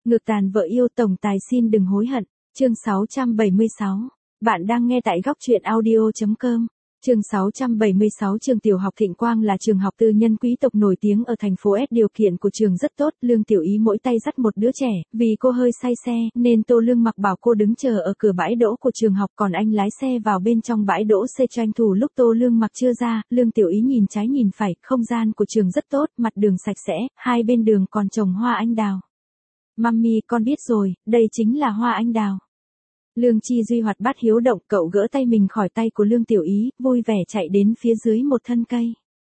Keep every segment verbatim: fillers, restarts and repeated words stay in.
Ngược tàn vợ yêu tổng tài xin đừng hối hận. Chương sáu trăm bảy mươi sáu. Bạn đang nghe tại góc truyện audio chấm com. Chương sáu trăm bảy mươi sáu. Trường tiểu học Thịnh Quang là trường học tư nhân quý tộc nổi tiếng ở thành phố S. Điều kiện của trường rất tốt, Lương Tiểu Ý mỗi tay dắt một đứa trẻ, vì cô hơi say xe, nên Tô Lương Mặc bảo cô đứng chờ ở cửa bãi đỗ của trường học, còn anh lái xe vào bên trong bãi đỗ xe tranh thủ lúc Tô Lương Mặc chưa ra. Lương Tiểu Ý nhìn trái nhìn phải, không gian của trường rất tốt, mặt đường sạch sẽ, hai bên đường còn trồng hoa anh đào. Mummy, con biết rồi, đây chính là hoa anh đào. Lương Chi Duy hoạt bát hiếu động, cậu gỡ tay mình khỏi tay của Lương Tiểu Ý, vui vẻ chạy đến phía dưới một thân cây.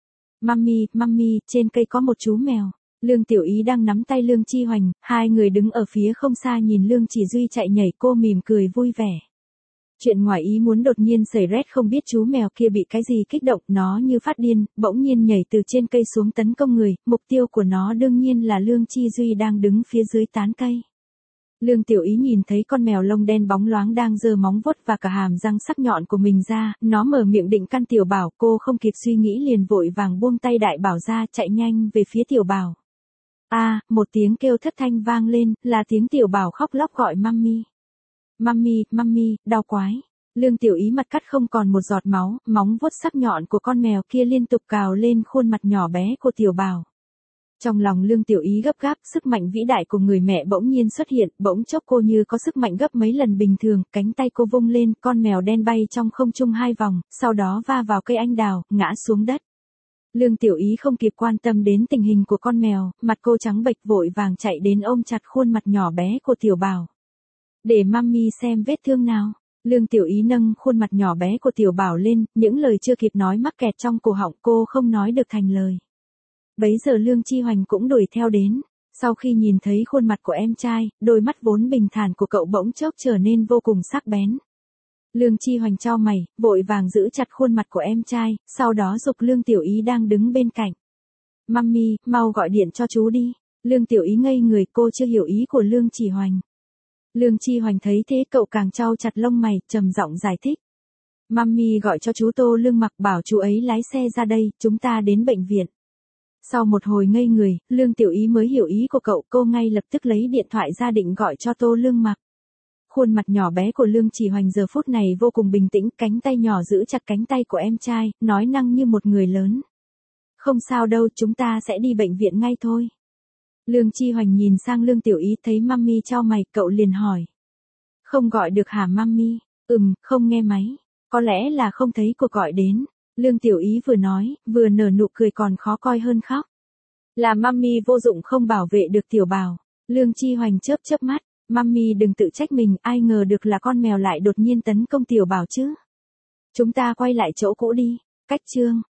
Mummy, mummy, trên cây có một chú mèo. Lương Tiểu Ý đang nắm tay Lương Chi Hoành, hai người đứng ở phía không xa nhìn Lương Chỉ Duy chạy nhảy, cô mỉm cười vui vẻ. Chuyện ngoài ý muốn đột nhiên xảy ra, không biết chú mèo kia bị cái gì kích động, nó như phát điên, bỗng nhiên nhảy từ trên cây xuống tấn công người, mục tiêu của nó đương nhiên là Lương Chi Duy đang đứng phía dưới tán cây. Lương Tiểu Ý nhìn thấy con mèo lông đen bóng loáng đang giơ móng vuốt và cả hàm răng sắc nhọn của mình ra, nó mở miệng định căn Tiểu Bảo, cô không kịp suy nghĩ liền vội vàng buông tay Đại Bảo ra, chạy nhanh về phía Tiểu Bảo. A, à, một tiếng kêu thất thanh vang lên, là tiếng Tiểu Bảo khóc lóc gọi mummy. Mummy, mummy, đau quái. Lương Tiểu Ý mặt cắt không còn một giọt máu, móng vuốt sắc nhọn của con mèo kia liên tục cào lên khuôn mặt nhỏ bé của Tiểu Bảo. Trong lòng Lương Tiểu Ý gấp gáp, sức mạnh vĩ đại của người mẹ bỗng nhiên xuất hiện, bỗng chốc cô như có sức mạnh gấp mấy lần bình thường, cánh tay cô vung lên, con mèo đen bay trong không trung hai vòng, sau đó va vào cây anh đào, ngã xuống đất. Lương Tiểu Ý không kịp quan tâm đến tình hình của con mèo, mặt cô trắng bệch vội vàng chạy đến ôm chặt khuôn mặt nhỏ bé của Tiểu Bảo. Để mummy xem vết thương nào. Lương Tiểu Ý nâng khuôn mặt nhỏ bé của Tiểu Bảo lên, những lời chưa kịp nói mắc kẹt trong cổ họng, cô không nói được thành lời. Bấy giờ Lương Chi Hoành cũng đuổi theo đến. Sau khi nhìn thấy khuôn mặt của em trai, đôi mắt vốn bình thản của cậu bỗng chốc trở nên vô cùng sắc bén. Lương Chi Hoành chau mày, vội vàng giữ chặt khuôn mặt của em trai, sau đó giục Lương Tiểu Ý đang đứng bên cạnh. Mummy, mau gọi điện cho chú đi. Lương Tiểu Ý ngây người, cô chưa hiểu ý của Lương Chi Hoành. Lương Chi Hoành thấy thế cậu càng chau chặt lông mày, trầm giọng giải thích. Mummy gọi cho chú Tô Lương Mặc bảo chú ấy lái xe ra đây, chúng ta đến bệnh viện. Sau một hồi ngây người, Lương Tiểu Ý mới hiểu ý của cậu, cô ngay lập tức lấy điện thoại ra định gọi cho Tô Lương Mặc. Khuôn mặt nhỏ bé của Lương Chỉ Hoành giờ phút này vô cùng bình tĩnh, cánh tay nhỏ giữ chặt cánh tay của em trai, nói năng như một người lớn. Không sao đâu, chúng ta sẽ đi bệnh viện ngay thôi. Lương Chi Hoành nhìn sang Lương Tiểu Ý thấy mummy chau mày, cậu liền hỏi. Không gọi được hả mummy? Ừm, không nghe máy. Có lẽ là không thấy cuộc gọi đến. Lương Tiểu Ý vừa nói, vừa nở nụ cười còn khó coi hơn khóc. Là mummy vô dụng không bảo vệ được Tiểu Bảo. Lương Chi Hoành chớp chớp mắt. Mummy đừng tự trách mình, ai ngờ được là con mèo lại đột nhiên tấn công Tiểu Bảo chứ. Chúng ta quay lại chỗ cũ đi. Cách chương.